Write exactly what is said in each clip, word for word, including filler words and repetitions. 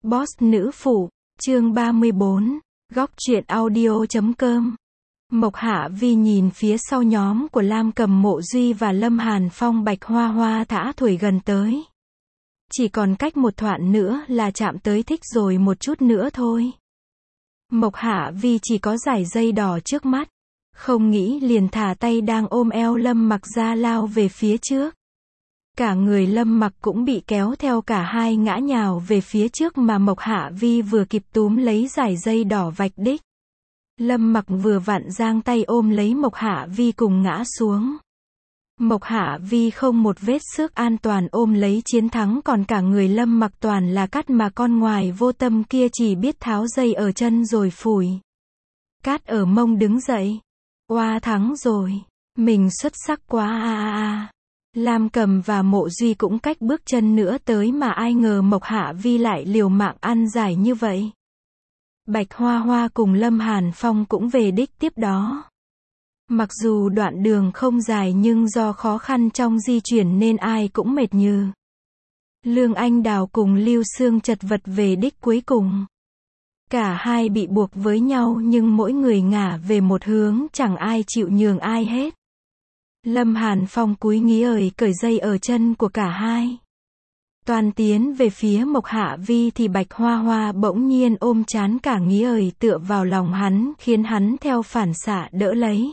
Boss nữ phụ, chương ba mươi bốn, góc truyện audio chấm com. Mộc Hạ Vi nhìn phía sau nhóm của Lam Cầm, Mộ Duy và Lâm Hàn Phong. Bạch Hoa Hoa thả thổi gần tới. Chỉ còn cách một thoạn nữa là chạm tới thích rồi, một chút nữa thôi. Mộc Hạ Vi chỉ có dải dây đỏ trước mắt. Không nghĩ liền thả tay đang ôm eo Lâm Mặc ra lao về phía trước. Cả người Lâm Mặc cũng bị kéo theo, cả hai ngã nhào về phía trước mà Mộc Hạ Vi vừa kịp túm lấy dải dây đỏ vạch đích. Lâm Mặc vừa vặn giang tay ôm lấy Mộc Hạ Vi cùng ngã xuống. Mộc Hạ Vi không một vết xước an toàn ôm lấy chiến thắng, còn cả người Lâm Mặc toàn là cát mà con ngoài vô tâm kia chỉ biết tháo dây ở chân rồi phủi cát ở mông đứng dậy. Oa, thắng rồi, mình xuất sắc quá a a a. Lam Cầm và Mộ Duy cũng cách bước chân nữa tới, mà ai ngờ Mộc Hạ Vi lại liều mạng ăn giải như vậy. Bạch Hoa Hoa cùng Lâm Hàn Phong cũng về đích tiếp đó. Mặc dù đoạn đường không dài nhưng do khó khăn trong di chuyển nên ai cũng mệt nhừ. Lương Anh Đào cùng Lưu Sương chật vật về đích cuối cùng. Cả hai bị buộc với nhau nhưng mỗi người ngả về một hướng, chẳng ai chịu nhường ai hết. Lâm Hàn Phong cúi nghĩ ời cởi dây ở chân của cả hai. Toàn tiến về phía Mộc Hạ Vi thì Bạch Hoa Hoa bỗng nhiên ôm chán cả nghĩ ời tựa vào lòng hắn, khiến hắn theo phản xạ đỡ lấy.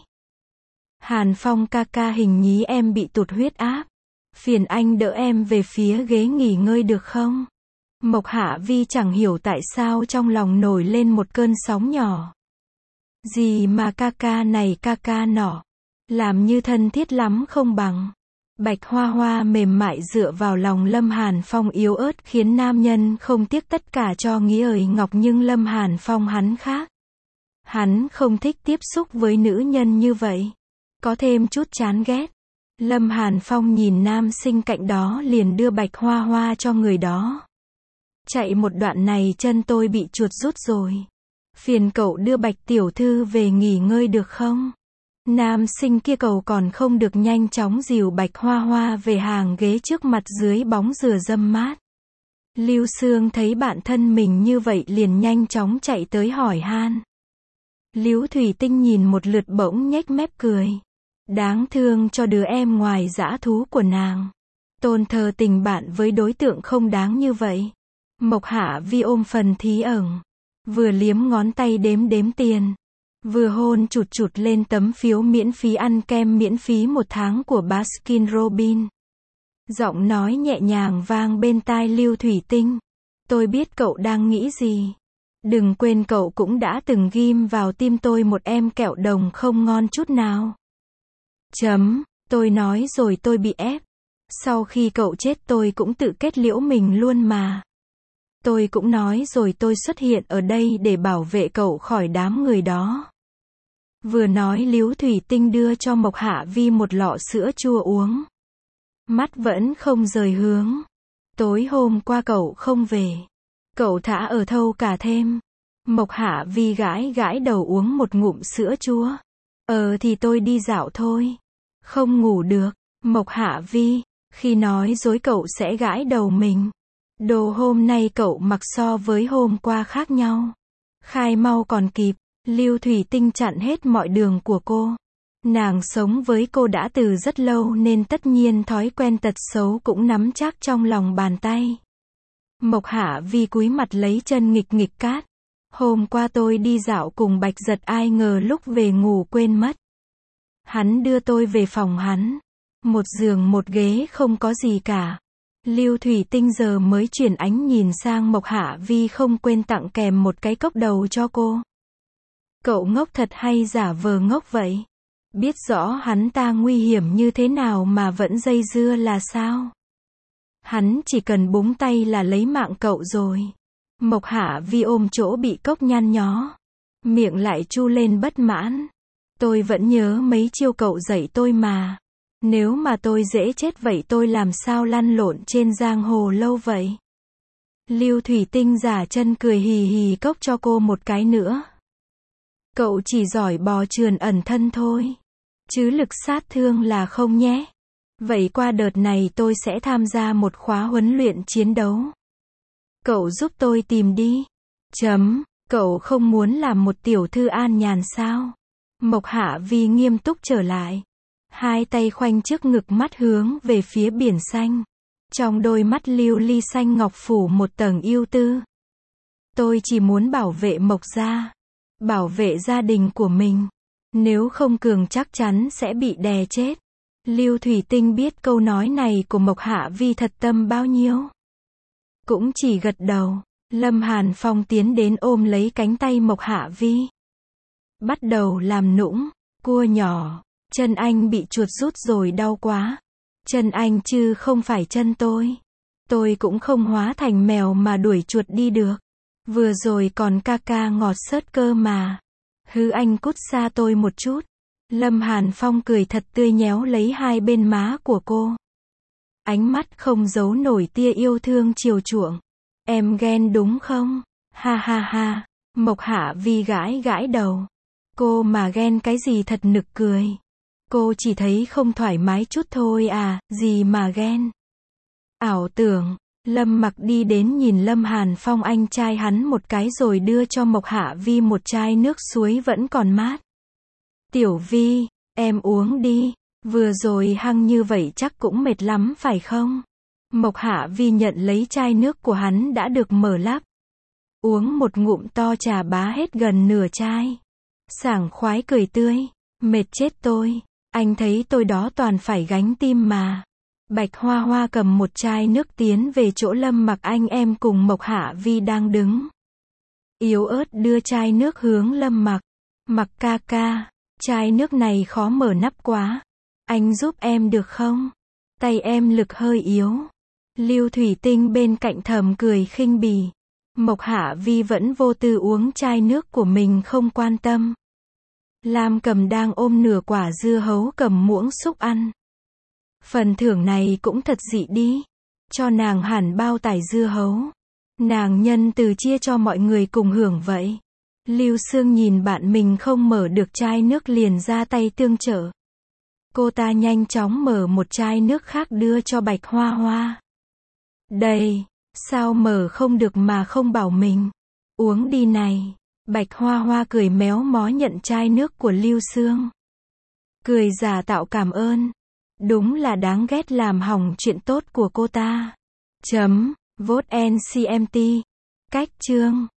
Hàn Phong ca ca, hình nhí em bị tụt huyết áp. Phiền anh đỡ em về phía ghế nghỉ ngơi được không? Mộc Hạ Vi chẳng hiểu tại sao trong lòng nổi lên một cơn sóng nhỏ. Gì mà ca ca này ca ca nọ, làm như thân thiết lắm không bằng. Bạch Hoa Hoa mềm mại dựa vào lòng Lâm Hàn Phong yếu ớt, khiến nam nhân không tiếc tất cả cho nghĩ ời ngọc, nhưng Lâm Hàn Phong hắn khác. Hắn không thích tiếp xúc với nữ nhân như vậy. Có thêm chút chán ghét. Lâm Hàn Phong nhìn nam sinh cạnh đó liền đưa Bạch Hoa Hoa cho người đó. Chạy một đoạn này chân tôi bị chuột rút rồi. Phiền cậu đưa Bạch tiểu thư về nghỉ ngơi được không? Nam sinh kia cầu còn không được nhanh chóng dìu Bạch Hoa Hoa về hàng ghế trước mặt dưới bóng dừa dâm mát. Lưu Sương thấy bạn thân mình như vậy liền nhanh chóng chạy tới hỏi han. Liễu Thủy Tinh nhìn một lượt bỗng nhếch mép cười. Đáng thương cho đứa em ngoài dã thú của nàng. Tôn thờ tình bạn với đối tượng không đáng như vậy. Mộc Hạ Vi ôm phần thí ẩn. Vừa liếm ngón tay đếm đếm tiền. Vừa hôn chụt chụt lên tấm phiếu miễn phí ăn kem miễn phí một tháng của Baskin Robbins. Giọng nói nhẹ nhàng vang bên tai Lưu Thủy Tinh. Tôi biết cậu đang nghĩ gì. Đừng quên cậu cũng đã từng ghim vào tim tôi một em kẹo đồng không ngon chút nào. Chấm, tôi nói rồi tôi bị ép. Sau khi cậu chết tôi cũng tự kết liễu mình luôn mà. Tôi cũng nói rồi tôi xuất hiện ở đây để bảo vệ cậu khỏi đám người đó. Vừa nói Liễu Thủy Tinh đưa cho Mộc Hạ Vi một lọ sữa chua uống. Mắt vẫn không rời hướng. Tối hôm qua cậu không về. Cậu thả ở thâu cả thêm. Mộc Hạ Vi gãi gãi đầu uống một ngụm sữa chua. Ờ thì tôi đi dạo thôi. Không ngủ được. Mộc Hạ Vi, khi nói dối cậu sẽ gãi đầu mình. Đồ hôm nay cậu mặc so với hôm qua khác nhau. Khai mau còn kịp. Lưu Thủy Tinh chặn hết mọi đường của cô. Nàng sống với cô đã từ rất lâu nên tất nhiên thói quen tật xấu cũng nắm chắc trong lòng bàn tay. Mộc Hạ Vi cúi mặt lấy chân nghịch nghịch cát. Hôm qua tôi đi dạo cùng Bạch Giật, ai ngờ lúc về ngủ quên mất. Hắn đưa tôi về phòng hắn. Một giường một ghế không có gì cả. Lưu Thủy Tinh giờ mới chuyển ánh nhìn sang Mộc Hạ Vi, không quên tặng kèm một cái cốc đầu cho cô. Cậu ngốc thật hay giả vờ ngốc vậy? Biết rõ hắn ta nguy hiểm như thế nào mà vẫn dây dưa là sao? Hắn chỉ cần búng tay là lấy mạng cậu rồi. Mộc Hạ Vi ôm chỗ bị cốc nhăn nhó. Miệng lại chu lên bất mãn. Tôi vẫn nhớ mấy chiêu cậu dạy tôi mà. Nếu mà tôi dễ chết vậy tôi làm sao lăn lộn trên giang hồ lâu vậy? Lưu Thủy Tinh giả chân cười hì hì cốc cho cô một cái nữa. Cậu chỉ giỏi bò trườn ẩn thân thôi. Chứ lực sát thương là không nhé. Vậy qua đợt này tôi sẽ tham gia một khóa huấn luyện chiến đấu. Cậu giúp tôi tìm đi. Chấm. Cậu không muốn làm một tiểu thư an nhàn sao? Mộc Hạ Vi nghiêm túc trở lại. Hai tay khoanh trước ngực, mắt hướng về phía biển xanh. Trong đôi mắt lưu ly xanh ngọc phủ một tầng ưu tư. Tôi chỉ muốn bảo vệ Mộc gia. Bảo vệ gia đình của mình. Nếu không Cường chắc chắn sẽ bị đè chết. Lưu Thủy Tinh biết câu nói này của Mộc Hạ Vi thật tâm bao nhiêu. Cũng chỉ gật đầu. Lâm Hàn Phong tiến đến ôm lấy cánh tay Mộc Hạ Vi. Bắt đầu làm nũng. Cua nhỏ, chân anh bị chuột rút rồi đau quá. Chân anh chứ không phải chân tôi. Tôi cũng không hóa thành mèo mà đuổi chuột đi được. Vừa rồi còn ca ca ngọt xớt cơ mà. Hứ, anh cút xa tôi một chút. Lâm Hàn Phong cười thật tươi nhéo lấy hai bên má của cô. Ánh mắt không giấu nổi tia yêu thương chiều chuộng. Em ghen đúng không? Ha ha ha. Mộc Hạ Vi gãi gãi đầu. Cô mà ghen cái gì, thật nực cười. Cô chỉ thấy không thoải mái chút thôi à, gì mà ghen. Ảo tưởng. Lâm Mặc đi đến nhìn Lâm Hàn Phong anh trai hắn một cái rồi đưa cho Mộc Hạ Vi một chai nước suối vẫn còn mát. Tiểu Vi, em uống đi. Vừa rồi hăng như vậy chắc cũng mệt lắm phải không? Mộc Hạ Vi nhận lấy chai nước của hắn đã được mở lắp. Uống một ngụm to trà bá hết gần nửa chai. Sảng khoái cười tươi. Mệt chết tôi. Anh thấy tôi đó toàn phải gánh tim mà. Bạch Hoa Hoa cầm một chai nước tiến về chỗ Lâm Mặc anh em cùng Mộc Hạ Vi đang đứng. Yếu ớt đưa chai nước hướng Lâm Mặc. Mặc ca ca, chai nước này khó mở nắp quá. Anh giúp em được không? Tay em lực hơi yếu. Lưu Thủy Tinh bên cạnh thầm cười khinh bỉ. Mộc Hạ Vi vẫn vô tư uống chai nước của mình không quan tâm. Lam Cầm đang ôm nửa quả dưa hấu cầm muỗng xúc ăn. Phần thưởng này cũng thật dị đi. Cho nàng hẳn bao tải dưa hấu. Nàng nhân từ chia cho mọi người cùng hưởng vậy. Lưu Sương nhìn bạn mình không mở được chai nước liền ra tay tương trợ. Cô ta nhanh chóng mở một chai nước khác đưa cho Bạch Hoa Hoa. Đây, sao mở không được mà không bảo mình. Uống đi này. Bạch Hoa Hoa cười méo mó nhận chai nước của Lưu Sương. Cười giả tạo cảm ơn. Đúng là đáng ghét làm hỏng chuyện tốt của cô ta. Chấm. Vote en xê em tê. Cách chương.